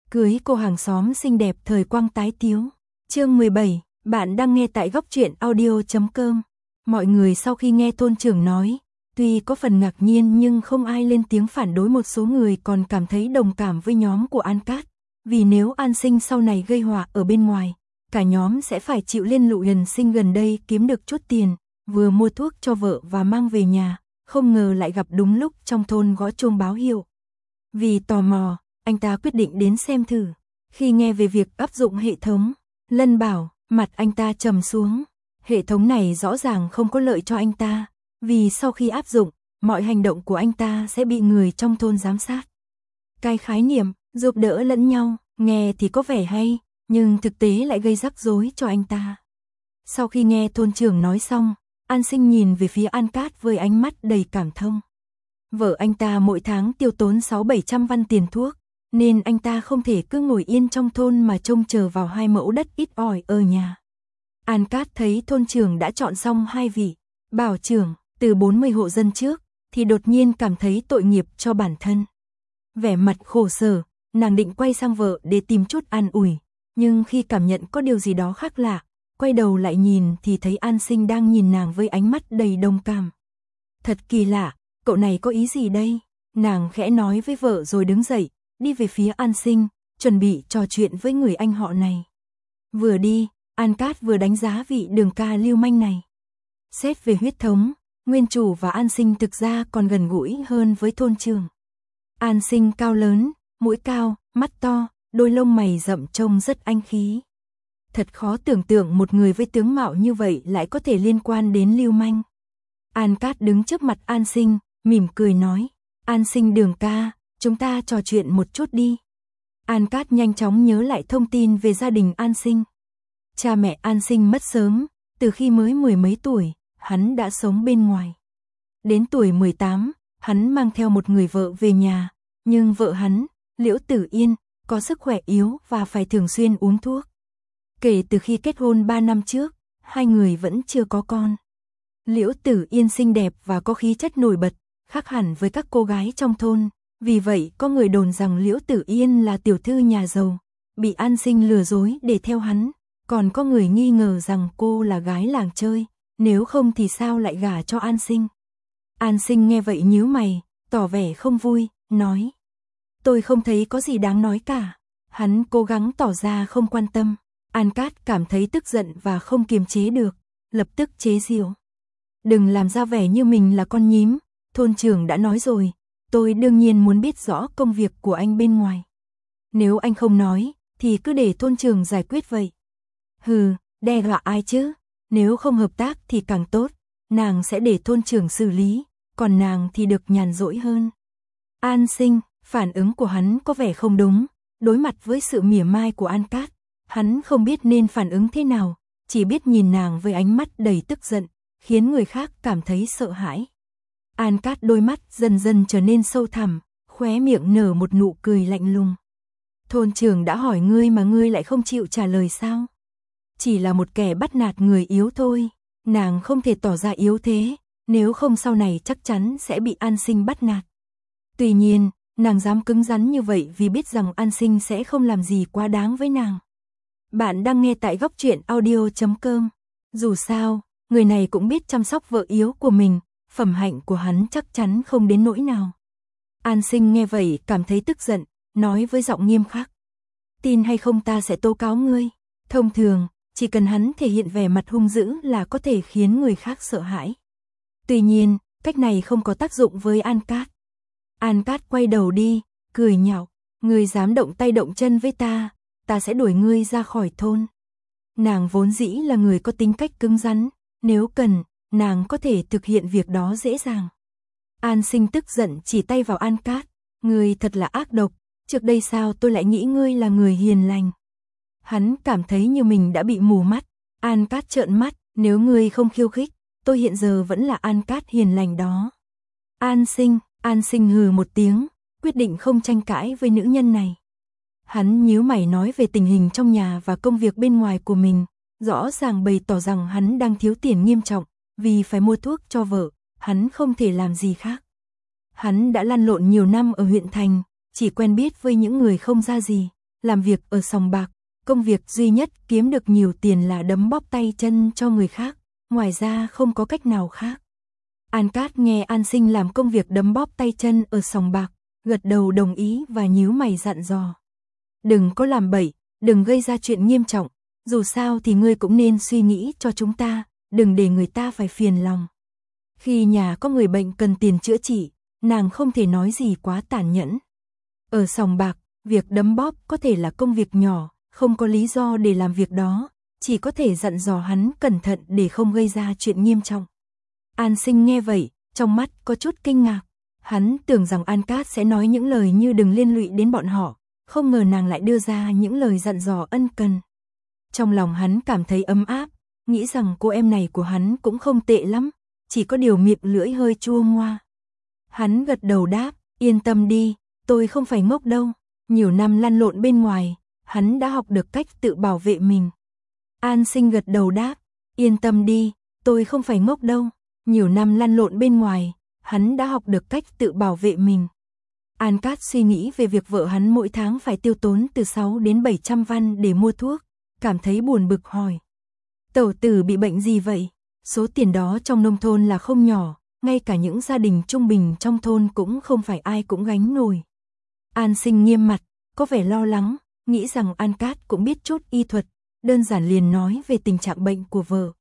Cưới cô hàng xóm xinh đẹp thời quang tái tiếu. Chương 17, bạn đang nghe tại góc truyện audio.com. Mọi người sau khi nghe thôn trưởng nói, tuy có phần ngạc nhiên nhưng không ai lên tiếng phản đối, một số người còn cảm thấy đồng cảm với nhóm của An Cát. Vì nếu An Sinh sau này gây họa ở bên ngoài, cả nhóm sẽ phải chịu liên lụy. An Sinh gần đây kiếm được chút tiền, vừa mua thuốc cho vợ và mang về nhà, không ngờ lại gặp đúng lúc trong thôn gõ chuông báo hiệu. Vì tò mò, anh ta quyết định đến xem thử. Khi nghe về việc áp dụng hệ thống, Lân bảo, mặt anh ta trầm xuống. Hệ thống này rõ ràng không có lợi cho anh ta, vì sau khi áp dụng, mọi hành động của anh ta sẽ bị người trong thôn giám sát. Cái khái niệm giúp đỡ lẫn nhau, nghe thì có vẻ hay, nhưng thực tế lại gây rắc rối cho anh ta. Sau khi nghe thôn trưởng nói xong, An Sinh nhìn về phía An Cát với ánh mắt đầy cảm thông. Vợ anh ta mỗi tháng tiêu tốn 600-700 văn tiền thuốc, nên anh ta không thể cứ ngồi yên trong thôn mà trông chờ vào 2 mẫu đất ít ỏi ở nhà. An Cát thấy thôn trưởng đã chọn xong 2 vị bảo trưởng từ 40 hộ dân trước, thì đột nhiên cảm thấy tội nghiệp cho bản thân. Vẻ mặt khổ sở, nàng định quay sang vợ để tìm chút an ủi, nhưng khi cảm nhận có điều gì đó khác lạ, quay đầu lại nhìn thì thấy An Sinh đang nhìn nàng với ánh mắt đầy đồng cảm. Thật kỳ lạ, cậu này có ý gì đây? Nàng khẽ nói với vợ rồi đứng dậy, đi về phía An Sinh, chuẩn bị trò chuyện với người anh họ này. Vừa đi, An Cát vừa đánh giá vị đường ca lưu manh này. Xét về huyết thống, nguyên chủ và An Sinh thực ra còn gần gũi hơn với thôn trưởng. An Sinh cao lớn, mũi cao, mắt to, đôi lông mày rậm trông rất anh khí. Thật khó tưởng tượng một người với tướng mạo như vậy lại có thể liên quan đến lưu manh. An Cát đứng trước mặt An Sinh, mỉm cười nói, An Sinh đường ca, chúng ta trò chuyện một chút đi. An Cát nhanh chóng nhớ lại thông tin về gia đình An Sinh. Cha mẹ An Sinh mất sớm, từ khi mới 10 mấy tuổi, hắn đã sống bên ngoài. Đến tuổi 18, hắn mang theo một người vợ về nhà, nhưng vợ hắn, Liễu Tử Yên, có sức khỏe yếu và phải thường xuyên uống thuốc. Kể từ khi kết hôn 3 năm trước, hai người vẫn chưa có con. Liễu Tử Yên xinh đẹp và có khí chất nổi bật, khác hẳn với các cô gái trong thôn. Vì vậy có người đồn rằng Liễu Tử Yên là tiểu thư nhà giàu, bị An Sinh lừa dối để theo hắn. Còn có người nghi ngờ rằng cô là gái làng chơi, nếu không thì sao lại gả cho An Sinh. An Sinh nghe vậy nhíu mày, tỏ vẻ không vui, nói. Tôi không thấy có gì đáng nói cả. Hắn cố gắng tỏ ra không quan tâm. An Cát cảm thấy tức giận và không kiềm chế được, lập tức chế giễu. Đừng làm ra vẻ như mình là con nhím, thôn trưởng đã nói rồi, tôi đương nhiên muốn biết rõ công việc của anh bên ngoài. Nếu anh không nói, thì cứ để thôn trưởng giải quyết vậy. Hừ, đe dọa ai chứ, nếu không hợp tác thì càng tốt, nàng sẽ để thôn trưởng xử lý, còn nàng thì được nhàn rỗi hơn. An Sinh, phản ứng của hắn có vẻ không đúng, đối mặt với sự mỉa mai của An Cát, hắn không biết nên phản ứng thế nào, chỉ biết nhìn nàng với ánh mắt đầy tức giận, khiến người khác cảm thấy sợ hãi. An Cát đôi mắt dần dần trở nên sâu thẳm, khóe miệng nở một nụ cười lạnh lùng. Thôn trưởng đã hỏi ngươi mà ngươi lại không chịu trả lời sao? Chỉ là một kẻ bắt nạt người yếu thôi, nàng không thể tỏ ra yếu thế, nếu không sau này chắc chắn sẽ bị An Sinh bắt nạt. Tuy nhiên, nàng dám cứng rắn như vậy vì biết rằng An Sinh sẽ không làm gì quá đáng với nàng. Bạn đang nghe tại góc truyện audio.com. Dù sao, người này cũng biết chăm sóc vợ yếu của mình, phẩm hạnh của hắn chắc chắn không đến nỗi nào. An Sinh nghe vậy cảm thấy tức giận, nói với giọng nghiêm khắc. Tin hay không ta sẽ tố cáo ngươi. Thông thường, chỉ cần hắn thể hiện vẻ mặt hung dữ là có thể khiến người khác sợ hãi. Tuy nhiên, cách này không có tác dụng với An Cát. An Cát quay đầu đi, cười nhạo, ngươi dám động tay động chân với ta, ta sẽ đuổi ngươi ra khỏi thôn. Nàng vốn dĩ là người có tính cách cứng rắn, nếu cần, nàng có thể thực hiện việc đó dễ dàng. An Sinh tức giận chỉ tay vào An Cát, ngươi thật là ác độc, trước đây sao tôi lại nghĩ ngươi là người hiền lành. Hắn cảm thấy như mình đã bị mù mắt. An Cát trợn mắt, nếu ngươi không khiêu khích, tôi hiện giờ vẫn là An Cát hiền lành đó. An Sinh hừ một tiếng, quyết định không tranh cãi với nữ nhân này. Hắn nhíu mày nói về tình hình trong nhà và công việc bên ngoài của mình, rõ ràng bày tỏ rằng hắn đang thiếu tiền nghiêm trọng, vì phải mua thuốc cho vợ, hắn không thể làm gì khác. Hắn đã lăn lộn nhiều năm ở huyện thành, chỉ quen biết với những người không ra gì, làm việc ở sòng bạc, công việc duy nhất kiếm được nhiều tiền là đấm bóp tay chân cho người khác, ngoài ra không có cách nào khác. An Cát nghe An Sinh làm công việc đấm bóp tay chân ở sòng bạc, gật đầu đồng ý và nhíu mày dặn dò. Đừng có làm bậy, đừng gây ra chuyện nghiêm trọng, dù sao thì ngươi cũng nên suy nghĩ cho chúng ta, đừng để người ta phải phiền lòng. Khi nhà có người bệnh cần tiền chữa trị, nàng không thể nói gì quá tàn nhẫn. Ở sòng bạc, việc đấm bóp có thể là công việc nhỏ, không có lý do để làm việc đó, chỉ có thể dặn dò hắn cẩn thận để không gây ra chuyện nghiêm trọng. An Sinh nghe vậy, trong mắt có chút kinh ngạc. Hắn tưởng rằng An Cát sẽ nói những lời như đừng liên lụy đến bọn họ, không ngờ nàng lại đưa ra những lời dặn dò ân cần. Trong lòng hắn cảm thấy ấm áp, nghĩ rằng cô em này của hắn cũng không tệ lắm, chỉ có điều miệng lưỡi hơi chua ngoa. Hắn gật đầu đáp, yên tâm đi, tôi không phải ngốc đâu, nhiều năm lăn lộn bên ngoài, hắn đã học được cách tự bảo vệ mình. An Sinh gật đầu đáp, yên tâm đi, tôi không phải ngốc đâu, nhiều năm lăn lộn bên ngoài, hắn đã học được cách tự bảo vệ mình. An Cát suy nghĩ về việc vợ hắn mỗi tháng phải tiêu tốn từ 6 đến 700 văn để mua thuốc, cảm thấy buồn bực hỏi. Tẩu tử bị bệnh gì vậy? Số tiền đó trong nông thôn là không nhỏ, ngay cả những gia đình trung bình trong thôn cũng không phải ai cũng gánh nổi. An Sinh nghiêm mặt, có vẻ lo lắng, nghĩ rằng An Cát cũng biết chút y thuật, đơn giản liền nói về tình trạng bệnh của vợ.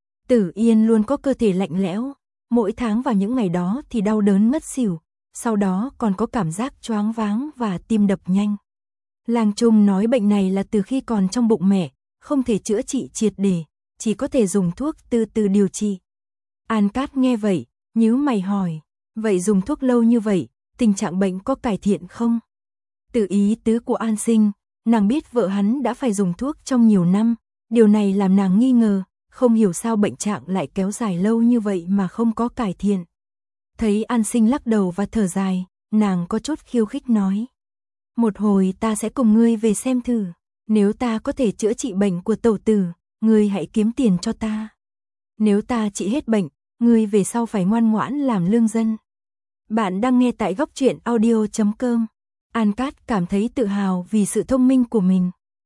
Tử Yên luôn có cơ thể lạnh lẽo, mỗi tháng vào những ngày đó thì đau đớn ngất xỉu, sau đó còn có cảm giác choáng váng và tim đập nhanh. Làng Trung nói bệnh này là từ khi còn trong bụng mẹ, không thể chữa trị triệt để, chỉ có thể dùng thuốc từ từ điều trị. An Cát nghe vậy, nhíu mày hỏi, vậy dùng thuốc lâu như vậy, tình trạng bệnh có cải thiện không? Từ ý tứ của An Sinh, nàng biết vợ hắn đã phải dùng thuốc trong nhiều năm, điều này làm nàng nghi ngờ, không hiểu sao bệnh trạng lại kéo dài lâu như vậy mà không có cải thiện. Thấy An Sinh lắc đầu và thở dài, nàng có chút khiêu khích nói. Một hồi ta sẽ cùng ngươi về xem thử, nếu ta có thể chữa trị bệnh của tẩu tử, ngươi hãy kiếm tiền cho ta. Nếu ta trị hết bệnh, ngươi về sau phải ngoan ngoãn làm lương dân. Bạn đang nghe tại Góc Truyện Audio.com. An Cát cảm thấy tự hào vì sự thông minh của mình.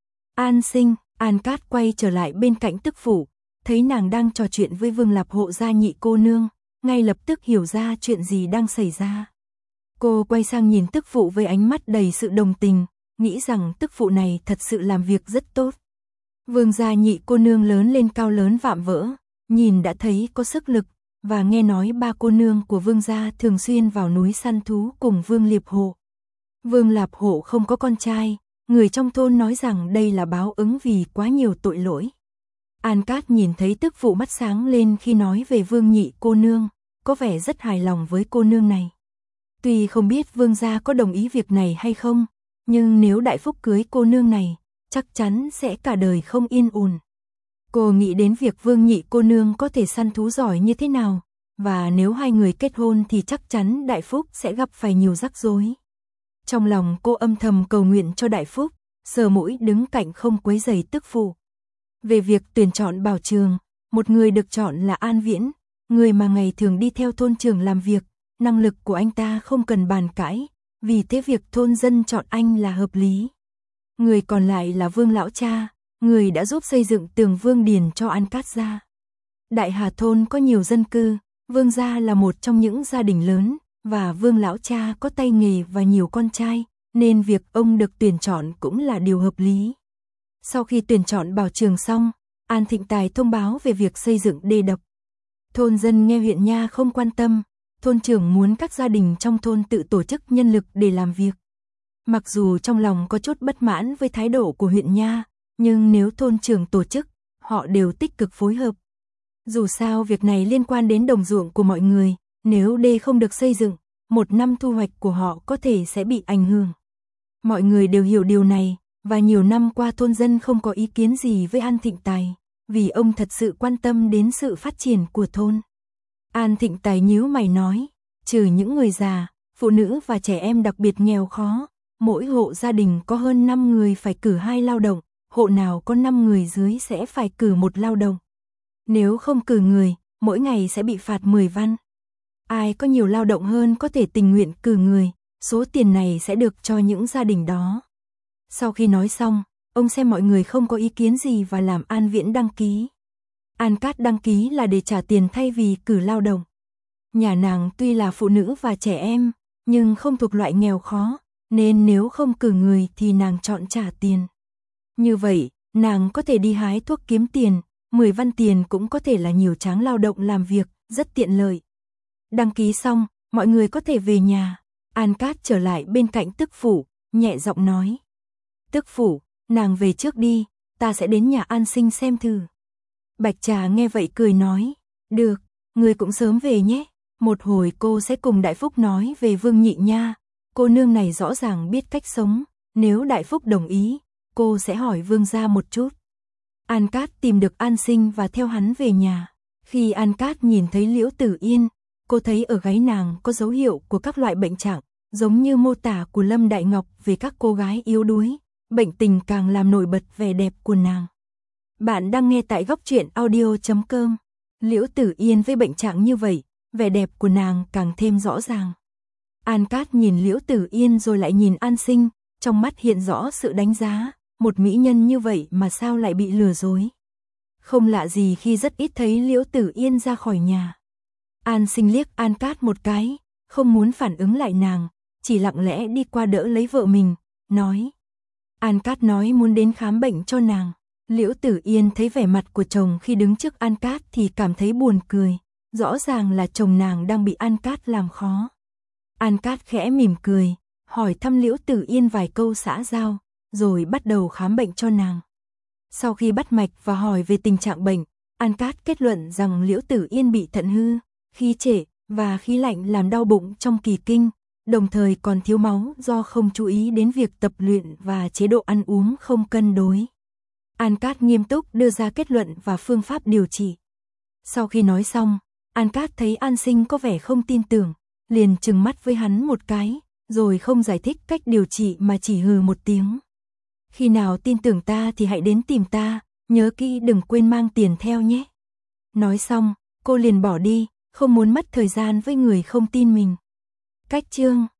An Sinh, An Cát quay trở lại bên cạnh tức phụ, thấy nàng đang trò chuyện với Vương Lạp Hộ gia nhị cô nương, ngay lập tức hiểu ra chuyện gì đang xảy ra. Cô quay sang nhìn tức phụ với ánh mắt đầy sự đồng tình, nghĩ rằng tức phụ này thật sự làm việc rất tốt. Vương gia nhị cô nương lớn lên cao lớn vạm vỡ, nhìn đã thấy có sức lực, và nghe nói ba cô nương của Vương gia thường xuyên vào núi săn thú cùng Vương Liệp Hộ. Vương Lạp Hộ không có con trai, người trong thôn nói rằng đây là báo ứng vì quá nhiều tội lỗi. An Cát nhìn thấy tức phụ mắt sáng lên khi nói về Vương nhị cô nương, có vẻ rất hài lòng với cô nương này. Tuy không biết Vương gia có đồng ý việc này hay không, nhưng nếu Đại Phúc cưới cô nương này, chắc chắn sẽ cả đời không yên ổn. Cô nghĩ đến việc Vương nhị cô nương có thể săn thú giỏi như thế nào, và nếu hai người kết hôn thì chắc chắn Đại Phúc sẽ gặp phải nhiều rắc rối. Trong lòng cô âm thầm cầu nguyện cho Đại Phúc, sờ mũi đứng cạnh không quấy rầy tức phụ. Về việc tuyển chọn bảo trường, một người được chọn là An Viễn, người mà ngày thường đi theo thôn trưởng làm việc, năng lực của anh ta không cần bàn cãi, vì thế việc thôn dân chọn anh là hợp lý. Người còn lại là Vương lão cha, người đã giúp xây dựng tường Vương Điền cho An Cát gia. Đại Hà thôn có nhiều dân cư, Vương gia là một trong những gia đình lớn, và Vương lão cha có tay nghề và nhiều con trai, nên việc ông được tuyển chọn cũng là điều hợp lý. Sau khi tuyển chọn bảo trường xong, An Thịnh Tài thông báo về việc xây dựng đê đập. Thôn dân nghe huyện nha không quan tâm, thôn trưởng muốn các gia đình trong thôn tự tổ chức nhân lực để làm việc. Mặc dù trong lòng có chút bất mãn với thái độ của huyện nha, nhưng nếu thôn trưởng tổ chức, họ đều tích cực phối hợp. Dù sao việc này liên quan đến đồng ruộng của mọi người, nếu đê không được xây dựng, một năm thu hoạch của họ có thể sẽ bị ảnh hưởng. Mọi người đều hiểu điều này, và nhiều năm qua thôn dân không có ý kiến gì với An Thịnh Tài, vì ông thật sự quan tâm đến sự phát triển của thôn. An Thịnh Tài nhíu mày nói, trừ những người già, phụ nữ và trẻ em đặc biệt nghèo khó, mỗi hộ gia đình có hơn 5 người phải cử 2 lao động, hộ nào có 5 người dưới sẽ phải cử 1 lao động. Nếu không cử người, mỗi ngày sẽ bị phạt 10 văn. Ai có nhiều lao động hơn có thể tình nguyện cử người, số tiền này sẽ được cho những gia đình đó. Sau khi nói xong, ông xem mọi người không có ý kiến gì và làm An Viễn đăng ký. An Cát đăng ký là để trả tiền thay vì cử lao động. Nhà nàng tuy là phụ nữ và trẻ em, nhưng không thuộc loại nghèo khó, nên nếu không cử người thì nàng chọn trả tiền. Như vậy, nàng có thể đi hái thuốc kiếm tiền, 10 văn tiền cũng có thể là nhiều tráng lao động làm việc, rất tiện lợi. Đăng ký xong, mọi người có thể về nhà. An Cát trở lại bên cạnh tức phụ, nhẹ giọng nói. Tức phụ, nàng về trước đi, ta sẽ đến nhà An Sinh xem thử. Bạch Trà nghe vậy cười nói, được, người cũng sớm về nhé, một hồi cô sẽ cùng Đại Phúc nói về Vương Nhị nha, cô nương này rõ ràng biết cách sống, nếu Đại Phúc đồng ý, cô sẽ hỏi Vương gia một chút. An Cát tìm được An Sinh và theo hắn về nhà. Khi An Cát nhìn thấy Liễu Tử Yên, cô thấy ở gáy nàng có dấu hiệu của các loại bệnh trạng, giống như mô tả của Lâm Đại Ngọc về các cô gái yếu đuối, bệnh tình càng làm nổi bật vẻ đẹp của nàng. Bạn đang nghe tại góc truyện audio.com. Liễu Tử Yên với bệnh trạng như vậy, vẻ đẹp của nàng càng thêm rõ ràng. An Cát nhìn Liễu Tử Yên rồi lại nhìn An Sinh, trong mắt hiện rõ sự đánh giá, một mỹ nhân như vậy mà sao lại bị lừa dối. Không lạ gì khi rất ít thấy Liễu Tử Yên ra khỏi nhà. An Sinh liếc An Cát một cái, không muốn phản ứng lại nàng, chỉ lặng lẽ đi qua đỡ lấy vợ mình, nói. An Cát nói muốn đến khám bệnh cho nàng. Liễu Tử Yên thấy vẻ mặt của chồng khi đứng trước An Cát thì cảm thấy buồn cười, rõ ràng là chồng nàng đang bị An Cát làm khó. An Cát khẽ mỉm cười, hỏi thăm Liễu Tử Yên vài câu xã giao, rồi bắt đầu khám bệnh cho nàng. Sau khi bắt mạch và hỏi về tình trạng bệnh, An Cát kết luận rằng Liễu Tử Yên bị thận hư, khí trệ và khí lạnh làm đau bụng trong kỳ kinh, đồng thời còn thiếu máu do không chú ý đến việc tập luyện và chế độ ăn uống không cân đối. An Cát nghiêm túc đưa ra kết luận và phương pháp điều trị. Sau khi nói xong, An Cát thấy An Sinh có vẻ không tin tưởng, liền trừng mắt với hắn một cái, rồi không giải thích cách điều trị mà chỉ hừ một tiếng. Khi nào tin tưởng ta thì hãy đến tìm ta, nhớ kỹ đừng quên mang tiền theo nhé. Nói xong, cô liền bỏ đi, không muốn mất thời gian với người không tin mình. Cách chương